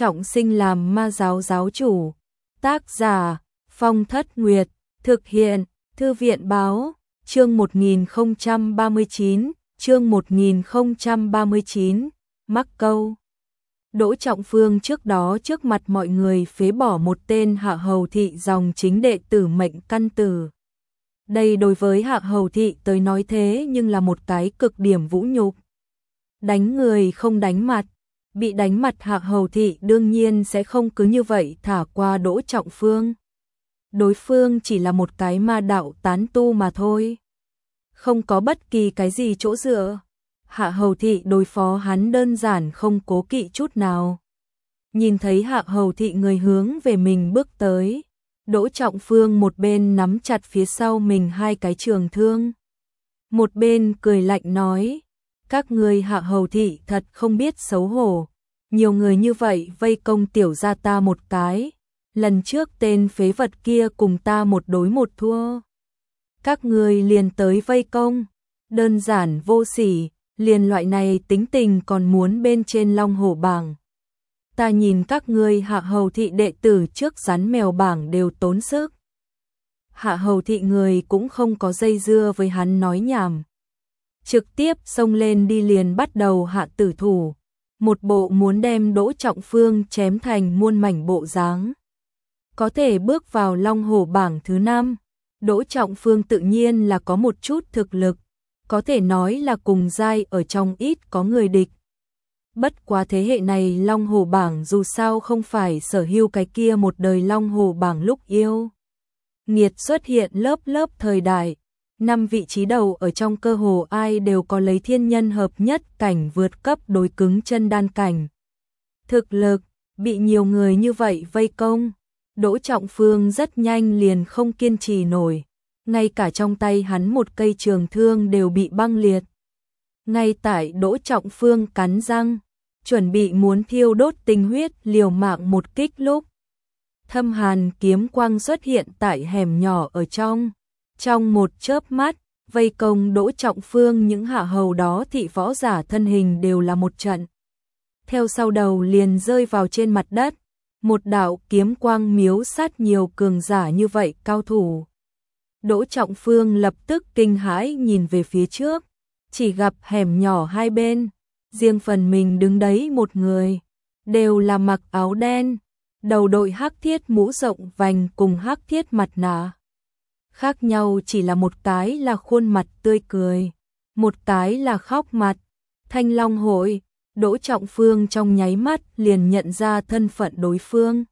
trọng sinh làm ma giáo giáo chủ. Tác giả Phong Thất Nguyệt. Thực hiện Thư viện báo. Chương 1039. Chương 1039. Mắc câu. Đỗ Trọng Phương trước đó trước mặt mọi người phế bỏ một tên Hạ Hầu Thị dòng chính đệ tử mệnh căn tử. Đây đối với Hạ Hầu Thị tới nói thế nhưng là một cái cực điểm vũ nhục. Đánh người không đánh mặt, bị đánh mặt Hạ Hầu Thị đương nhiên sẽ không cứ như vậy thả qua Đỗ Trọng Phương. Đối phương chỉ là một cái ma đạo tán tu mà thôi, không có bất kỳ cái gì chỗ dựa. Hạ Hầu Thị đối phó hắn đơn giản không cố kỵ chút nào. Nhìn thấy Hạ Hầu Thị người hướng về mình bước tới, Đỗ Trọng Phương một bên nắm chặt phía sau mình hai cái trường thương, một bên cười lạnh nói: các ngươi Hạ Hầu Thị thật không biết xấu hổ, nhiều người như vậy vây công tiểu gia ta một cái, lần trước tên phế vật kia cùng ta một đối một thua, các ngươi liền tới vây công, đơn giản vô sỉ, liền loại này tính tình còn muốn bên trên Long Hổ bảng. Ta nhìn các ngươi Hạ Hầu Thị đệ tử trước rắn mèo bảng đều tốn sức. Hạ Hầu Thị người cũng không có dây dưa với hắn nói nhảm, trực tiếp xông lên đi liền bắt đầu hạ tử thủ, một bộ muốn đem Đỗ Trọng Phương chém thành muôn mảnh bộ dáng. Có thể bước vào Long Hổ bảng thứ 5, Đỗ Trọng Phương tự nhiên là có một chút thực lực, có thể nói là cùng giai ở trong ít có người địch. Bất quá thế hệ này Long Hổ bảng dù sao không phải sở hữu cái kia một đời Long Hổ bảng lúc yêu nghiệt xuất hiện lớp lớp thời đại, 5 vị trí đầu ở trong cơ hồ ai đều có lấy thiên nhân hợp nhất cảnh vượt cấp đối cứng chân đan cảnh. Thực lực, bị nhiều người như vậy vây công, Đỗ Trọng Phương rất nhanh liền không kiên trì nổi, ngay cả trong tay hắn một cây trường thương đều bị băng liệt. Ngay tại Đỗ Trọng Phương cắn răng, chuẩn bị muốn thiêu đốt tinh huyết liều mạng một kích lúc, thâm hàn kiếm quang xuất hiện tại hẻm nhỏ ở trong một chớp mắt, vây công Đỗ Trọng Phương những hạ hầu đó thị võ giả thân hình đều là một trận. Theo sau đầu liền rơi vào trên mặt đất, một đạo kiếm quang miếu sát nhiều cường giả như vậy cao thủ. Đỗ Trọng Phương lập tức kinh hãi nhìn về phía trước, chỉ gặp hẻm nhỏ hai bên, riêng phần mình đứng đấy một người, đều là mặc áo đen, đầu đội hắc thiết mũ rộng vành cùng hắc thiết mặt nạ. Khác nhau chỉ là một cái là khuôn mặt tươi cười, một cái là khóc mặt. Thanh Long hội, Đỗ Trọng Phương trong nháy mắt liền nhận ra thân phận đối phương.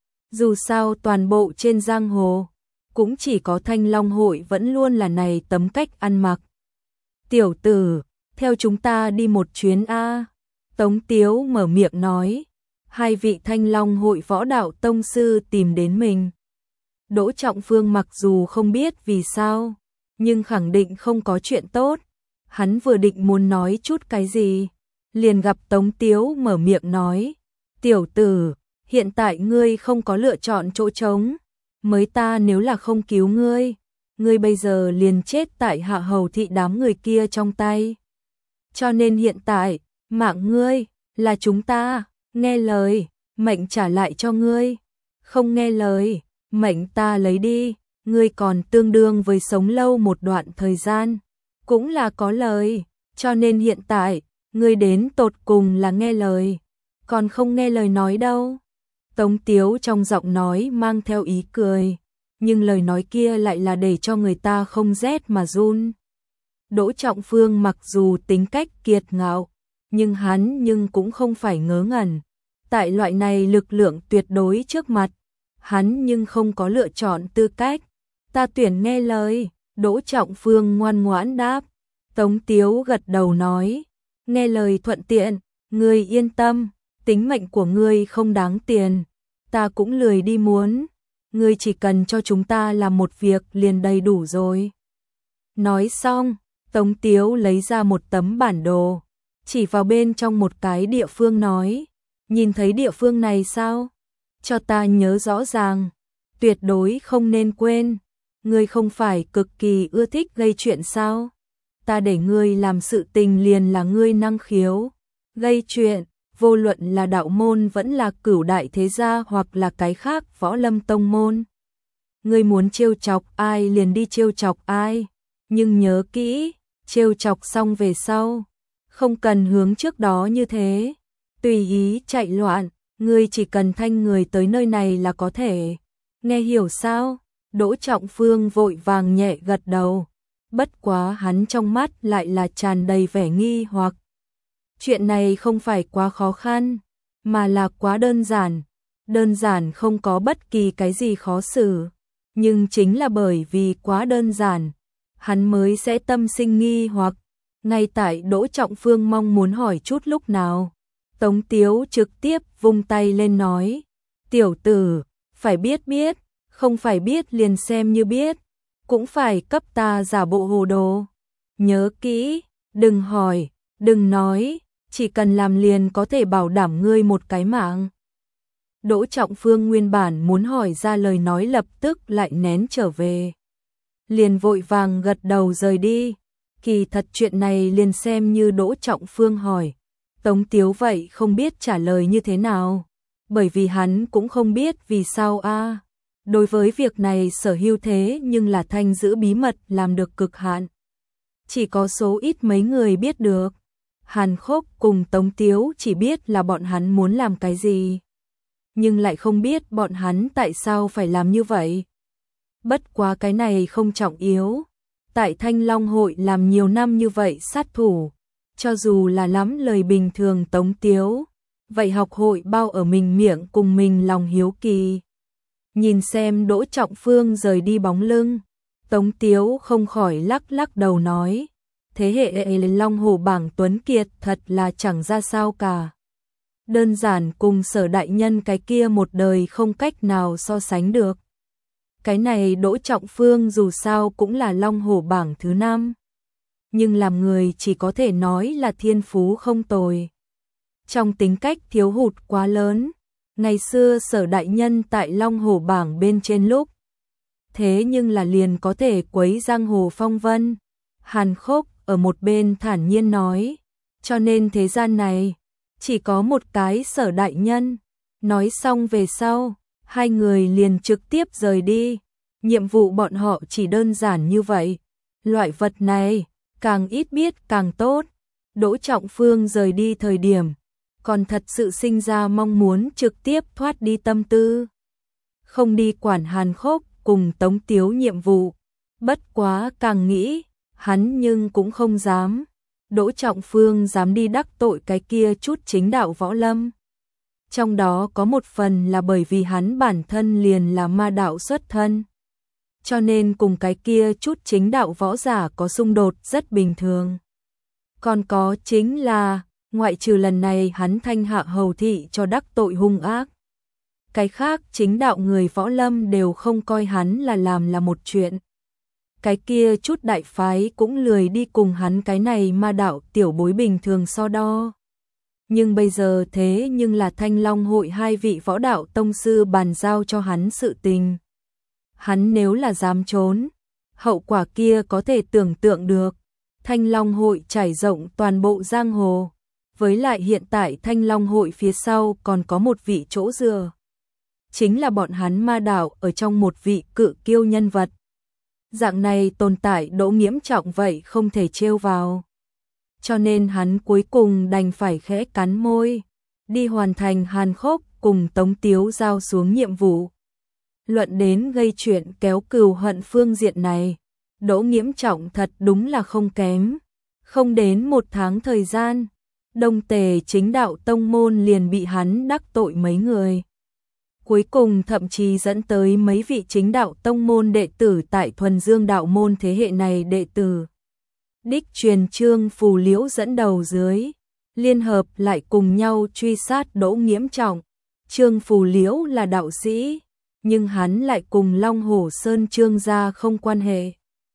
Dù sao toàn bộ trên giang hồ, cũng chỉ có Thanh Long hội vẫn luôn là này tấm cách ăn mặc. Tiểu tử, theo chúng ta đi một chuyến a. Tống Tiếu mở miệng nói, hai vị Thanh Long hội võ đạo tông sư tìm đến mình. Đỗ Trọng Phương mặc dù không biết vì sao, nhưng khẳng định không có chuyện tốt. Hắn vừa định muốn nói chút cái gì, liền gặp Tống Tiếu mở miệng nói, tiểu tử, hiện tại ngươi không có lựa chọn chỗ trống, mới ta nếu là không cứu ngươi, ngươi bây giờ liền chết tại Hạ Hầu Thị đám người kia trong tay. Cho nên hiện tại, mạng ngươi là chúng ta, nghe lời, mệnh trả lại cho ngươi, không nghe lời, mệnh ta lấy đi, ngươi còn tương đương với sống lâu một đoạn thời gian, cũng là có lời, cho nên hiện tại, ngươi đến tột cùng là nghe lời, còn không nghe lời nói đâu. Tống Tiếu trong giọng nói mang theo ý cười, nhưng lời nói kia lại là để cho người ta không rét mà run. Đỗ Trọng Phương mặc dù tính cách kiệt ngạo, nhưng hắn cũng không phải ngớ ngẩn. Tại loại này lực lượng tuyệt đối trước mặt, hắn nhưng không có lựa chọn tư cách. Ta tuyển nghe lời, Đỗ Trọng Phương ngoan ngoãn đáp. Tống Tiếu gật đầu nói, nghe lời thuận tiện, ngươi yên tâm, tính mệnh của ngươi không đáng tiền, ta cũng lười đi muốn, ngươi chỉ cần cho chúng ta làm một việc liền đầy đủ rồi. Nói xong, Tống Tiếu lấy ra một tấm bản đồ, chỉ vào bên trong một cái địa phương nói, nhìn thấy địa phương này sao? Cho ta nhớ rõ ràng, tuyệt đối không nên quên, ngươi không phải cực kỳ ưa thích gây chuyện sao? Ta để ngươi làm sự tình liền là ngươi năng khiếu, gây chuyện, vô luận là đạo môn vẫn là Cửu đại thế gia hoặc là cái khác Võ Lâm tông môn. Ngươi muốn trêu chọc ai liền đi trêu chọc ai, nhưng nhớ kỹ, trêu chọc xong về sau, không cần hướng trước đó như thế, tùy ý chạy loạn, ngươi chỉ cần thanh người tới nơi này là có thể. Nghe hiểu sao? Đỗ Trọng Phương vội vàng nhẹ gật đầu, bất quá hắn trong mắt lại là tràn đầy vẻ nghi hoặc. Chuyện này không phải quá khó khăn, mà là quá đơn giản không có bất kỳ cái gì khó xử, nhưng chính là bởi vì quá đơn giản, hắn mới sẽ tâm sinh nghi hoặc. Ngay tại Đỗ Trọng Phương mong muốn hỏi chút lúc nào, Tống Tiếu trực tiếp vung tay lên nói, tiểu tử, phải biết, không phải biết liền xem như biết, cũng phải cấp ta giả bộ hồ đồ. Nhớ kỹ, đừng hỏi, đừng nói, chỉ cần làm liền có thể bảo đảm ngươi một cái mạng. Đỗ Trọng Phương nguyên bản muốn hỏi ra lời nói lập tức lại nén trở về. Liền vội vàng gật đầu rời đi. Kỳ thật chuyện này liền xem như Đỗ Trọng Phương hỏi. Tống Tiếu vậy không biết trả lời như thế nào. Bởi vì hắn cũng không biết vì sao a. Đối với việc này sở hữu thế nhưng là thanh giữ bí mật làm được cực hạn. Chỉ có số ít mấy người biết được. Hàn Khốc cùng Tống Tiếu chỉ biết là bọn hắn muốn làm cái gì, nhưng lại không biết bọn hắn tại sao phải làm như vậy. Bất quá cái này không trọng yếu. Tại Thanh Long hội làm nhiều năm như vậy sát thủ, cho dù là lắm lời bình thường Tống Tiếu, vậy học hội bao ở mình miệng cùng mình lòng hiếu kỳ. Nhìn xem Đỗ Trọng Phương rời đi bóng lưng, Tống Tiếu không khỏi lắc đầu nói, thế hệ Long Hổ bảng tuấn kiệt thật là chẳng ra sao cả. Đơn giản cùng Sở đại nhân cái kia một đời không cách nào so sánh được. Cái này Đỗ Trọng Phương dù sao cũng là Long Hổ bảng thứ 5, nhưng làm người chỉ có thể nói là thiên phú không tồi. Trong tính cách thiếu hụt quá lớn, ngày xưa Sở đại nhân tại Long Hổ bảng bên trên lúc, thế nhưng là liền có thể quấy giang hồ phong vân. Hàn Khốc ở một bên thản nhiên nói, cho nên thế gian này chỉ có một cái Sở đại nhân. Nói xong về sau, hai người liền trực tiếp rời đi. Nhiệm vụ bọn họ chỉ đơn giản như vậy. Loại vật này, càng ít biết càng tốt. Đỗ Trọng Phương rời đi thời điểm, còn thật sự sinh ra mong muốn trực tiếp thoát đi tâm tư. Không đi quản Hàn Khốc cùng Tống Tiếu nhiệm vụ. Bất quá càng nghĩ, hắn nhưng cũng không dám. Đỗ Trọng Phương dám đi đắc tội cái kia chút chính đạo võ lâm. Trong đó có một phần là bởi vì hắn bản thân liền là ma đạo xuất thân. Cho nên cùng cái kia chút chính đạo võ giả có xung đột rất bình thường. Còn có chính là, ngoại trừ lần này hắn thanh hạ hầu thị cho đắc tội hung ác. Cái khác chính đạo người võ lâm đều không coi hắn là làm là một chuyện. Cái kia chút đại phái cũng lười đi cùng hắn cái này ma đạo tiểu bối bình thường so đo. Nhưng bây giờ thế nhưng là Thanh Long hội hai vị võ đạo tông sư bàn giao cho hắn sự tình. Hắn nếu là dám trốn, hậu quả kia có thể tưởng tượng được. Thanh Long hội trải rộng toàn bộ giang hồ, với lại hiện tại Thanh Long hội phía sau còn có một vị chỗ dựa. Chính là bọn hắn ma đạo ở trong một vị cự kiêu nhân vật. Dạng này tồn tại độ nghiêm trọng vậy không thể trêu vào. Cho nên hắn cuối cùng đành phải khẽ cắn môi, đi hoàn thành Hàn Khốc cùng Tống Tiếu giao xuống nhiệm vụ. Luận đến gây chuyện kéo cừu hận phương diện này, Đỗ Nghiễm Trọng thật đúng là không kém. Không đến 1 tháng thời gian, Đông Tề chính đạo tông môn liền bị hắn đắc tội mấy người. Cuối cùng thậm chí dẫn tới mấy vị chính đạo tông môn đệ tử tại Thuần Dương đạo môn thế hệ này đệ tử. Đích truyền Trương Phù Liễu dẫn đầu dưới, liên hợp lại cùng nhau truy sát Đỗ Nghiễm Trọng. Trương Phù Liễu là đạo sĩ, nhưng hắn lại cùng Long Hổ Sơn Trương gia không quan hệ,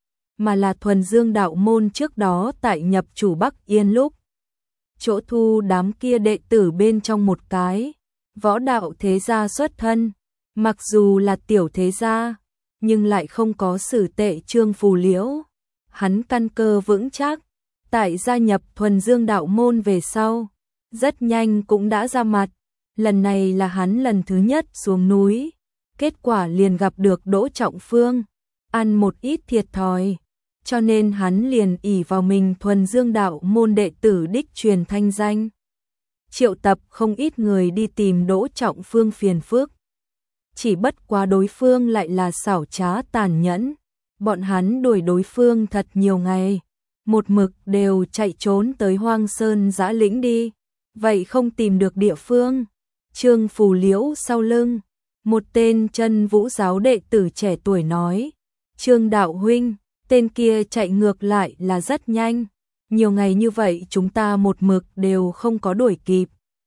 mà là Thuần Dương đạo môn trước đó tại nhập chủ Bắc Yên lúc, chỗ thu đám kia đệ tử bên trong một cái võ đạo thế gia xuất thân, mặc dù là tiểu thế gia, nhưng lại không có xử tệ Trương Phù Liễu. Hắn căn cơ vững chắc, tại gia nhập Thuần Dương đạo môn về sau, rất nhanh cũng đã ra mặt. Lần này là hắn lần thứ nhất xuống núi, kết quả liền gặp được Đỗ Trọng Phương, ăn một ít thiệt thòi, cho nên hắn liền ỷ vào mình thuần dương đạo môn đệ tử đích truyền thanh danh. Triệu tập không ít người đi tìm Đỗ Trọng Phương phiền phức. Chỉ bất quá đối phương lại là xảo trá tàn nhẫn, bọn hắn đuổi đối phương thật nhiều ngày, một mực đều chạy trốn tới Hoang Sơn Dã Lĩnh đi, vậy không tìm được địa phương. Trương Phù Liễu sau lưng, một tên Chân Vũ giáo đệ tử trẻ tuổi nói, Trương đạo huynh, tên kia chạy ngược lại là rất nhanh, nhiều ngày như vậy chúng ta một mực đều không có đuổi kịp.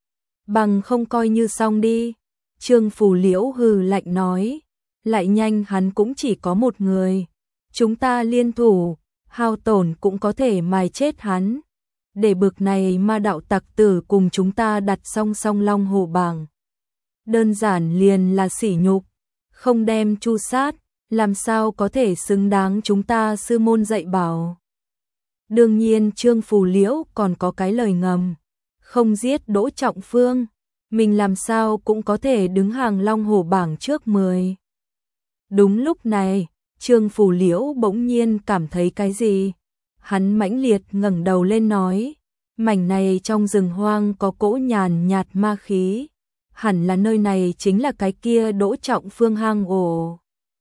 Bằng không coi như xong đi. Trương Phù Liễu hừ lạnh nói, lại nhanh hắn cũng chỉ có một người, chúng ta liên thủ, hao tổn cũng có thể mài chết hắn. Để bực này ma đạo tặc tử cùng chúng ta đặt song song Long Hổ bảng. Đơn giản liền là sỉ nhục, không đem chu sát, làm sao có thể xứng đáng chúng ta sư môn dạy bảo. Đương nhiên Trương Phù Liễu còn có cái lời ngầm, không giết Đỗ Trọng Phương, mình làm sao cũng có thể đứng hàng Long Hổ bảng trước 10. Đúng lúc này, Trương Phù Liễu bỗng nhiên cảm thấy cái gì. Hắn mãnh liệt ngẩng đầu lên nói, mảnh này trong rừng hoang có cỗ nhàn nhạt ma khí, hẳn là nơi này chính là cái kia Đỗ Trọng Phương hang ổ.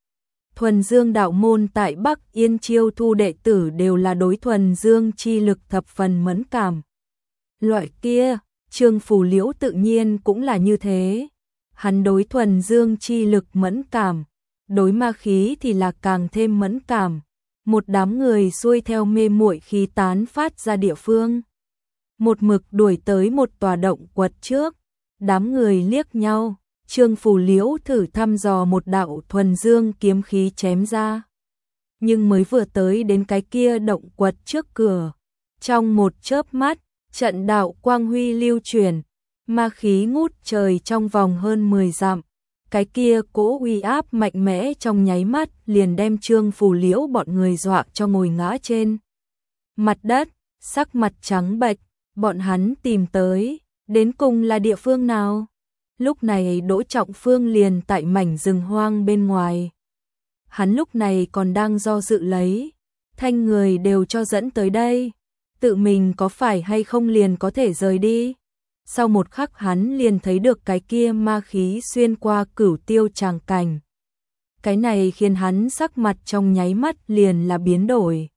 Thuần Dương đạo môn tại Bắc Yên chiêu thu đệ tử đều là đối thuần dương chi lực thập phần mẫn cảm. Loại kia, Trương Phù Liễu tự nhiên cũng là như thế. Hắn đối thuần dương chi lực mẫn cảm, đối ma khí thì là càng thêm mẫn cảm. Một đám người xuôi theo mê muội khí tán phát ra địa phương, một mực đuổi tới một tòa động quật trước. Đám người liếc nhau, Trương Phù Liễu thử thăm dò một đạo thuần dương kiếm khí chém ra. Nhưng mới vừa tới đến cái kia động quật trước cửa, trong một chớp mắt, trận đạo quang huy lưu chuyển, ma khí ngút trời trong vòng hơn 10 dặm. Cái kia cỗ uy áp mạnh mẽ trong nháy mắt liền đem Trương Phù Liễu bọn người dọa cho ngồi ngã trên mặt đất, sắc mặt trắng bệch. Bọn hắn tìm tới, đến cùng là địa phương nào? Lúc này Đỗ Trọng Phương liền tại mảnh rừng hoang bên ngoài. Hắn lúc này còn đang do dự lấy, thanh người đều cho dẫn tới đây, tự mình có phải hay không liền có thể rời đi. Sau một khắc hắn liền thấy được cái kia ma khí xuyên qua cửu tiêu tràng cảnh. Cái này khiến hắn sắc mặt trong nháy mắt liền là biến đổi.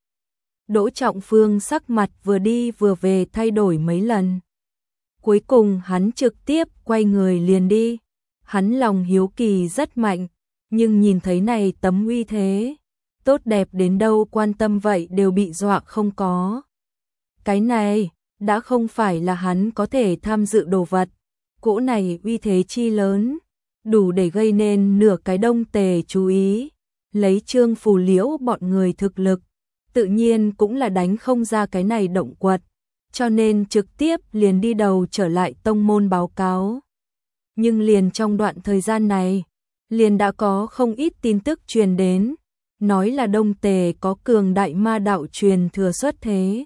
Đỗ Trọng Phương sắc mặt vừa đi vừa về thay đổi mấy lần. Cuối cùng hắn trực tiếp quay người liền đi. Hắn lòng hiếu kỳ rất mạnh, nhưng nhìn thấy này tấm uy thế, tốt đẹp đến đâu quan tâm vậy đều bị dọa không có. Cái này đã không phải là hắn có thể tham dự đồ vật. Cỗ này uy thế chi lớn, đủ để gây nên nửa cái Đông Tề chú ý. Lấy Trương Phù Liễu bọn người thực lực, tự nhiên cũng là đánh không ra cái này động quật, cho nên trực tiếp liền đi đầu trở lại tông môn báo cáo. Nhưng liền trong đoạn thời gian này, liền đã có không ít tin tức truyền đến, nói là Đông Tề có cường đại ma đạo truyền thừa xuất thế.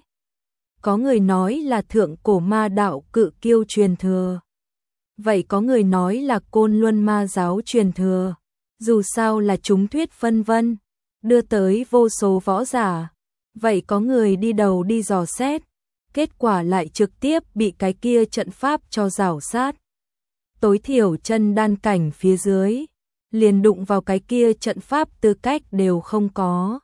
Có người nói là thượng cổ ma đạo Cự Kiêu truyền thừa. Vậy có người nói là Côn Luân ma giáo truyền thừa. Dù sao là chúng thuyết phân vân, đưa tới vô số võ giả. Vậy có người đi đầu đi dò xét, kết quả lại trực tiếp bị cái kia trận pháp cho rảo sát. Tối thiểu chân đan cảnh phía dưới, liền đụng vào cái kia trận pháp tư cách đều không có.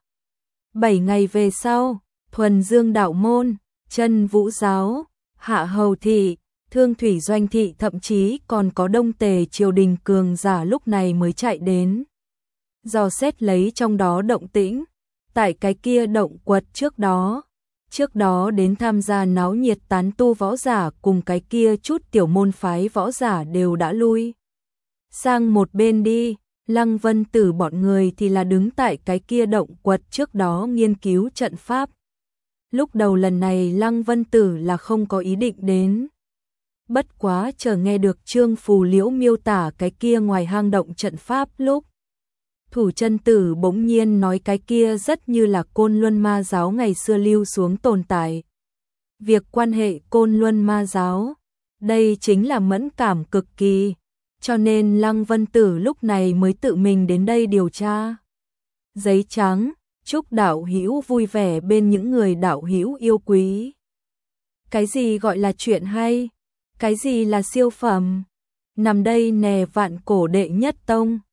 7 ngày về sau, Thuần Dương đạo môn, Chân Vũ giáo, Hạ Hầu thị, Thương Thủy Doanh thị thậm chí còn có Đông Tề triều đình cường giả lúc này mới chạy đến. Dò xét lấy trong đó động tĩnh, tại cái kia động quật trước đó đến tham gia náo nhiệt tán tu võ giả cùng cái kia chút tiểu môn phái võ giả đều đã lui sang một bên đi. Lăng Vân Tử bọn người thì là đứng tại cái kia động quật trước đó nghiên cứu trận pháp. Lúc đầu lần này Lăng Vân Tử là không có ý định đến. Bất quá chờ nghe được Trương Phù Liễu miêu tả cái kia ngoài hang động trận pháp lúc, Thủ Chân Tử bỗng nhiên nói cái kia rất như là Côn Luân ma giáo ngày xưa lưu xuống tồn tại. Việc quan hệ Côn Luân ma giáo, Đây chính là mẫn cảm cực kỳ, cho nên Lăng Vân Tử lúc này mới tự mình đến đây điều tra. Giấy trắng, chúc đạo hữu vui vẻ bên những người đạo hữu yêu quý. Cái gì gọi là chuyện hay? Cái gì là siêu phẩm? Nằm đây nè vạn cổ đệ nhất tông.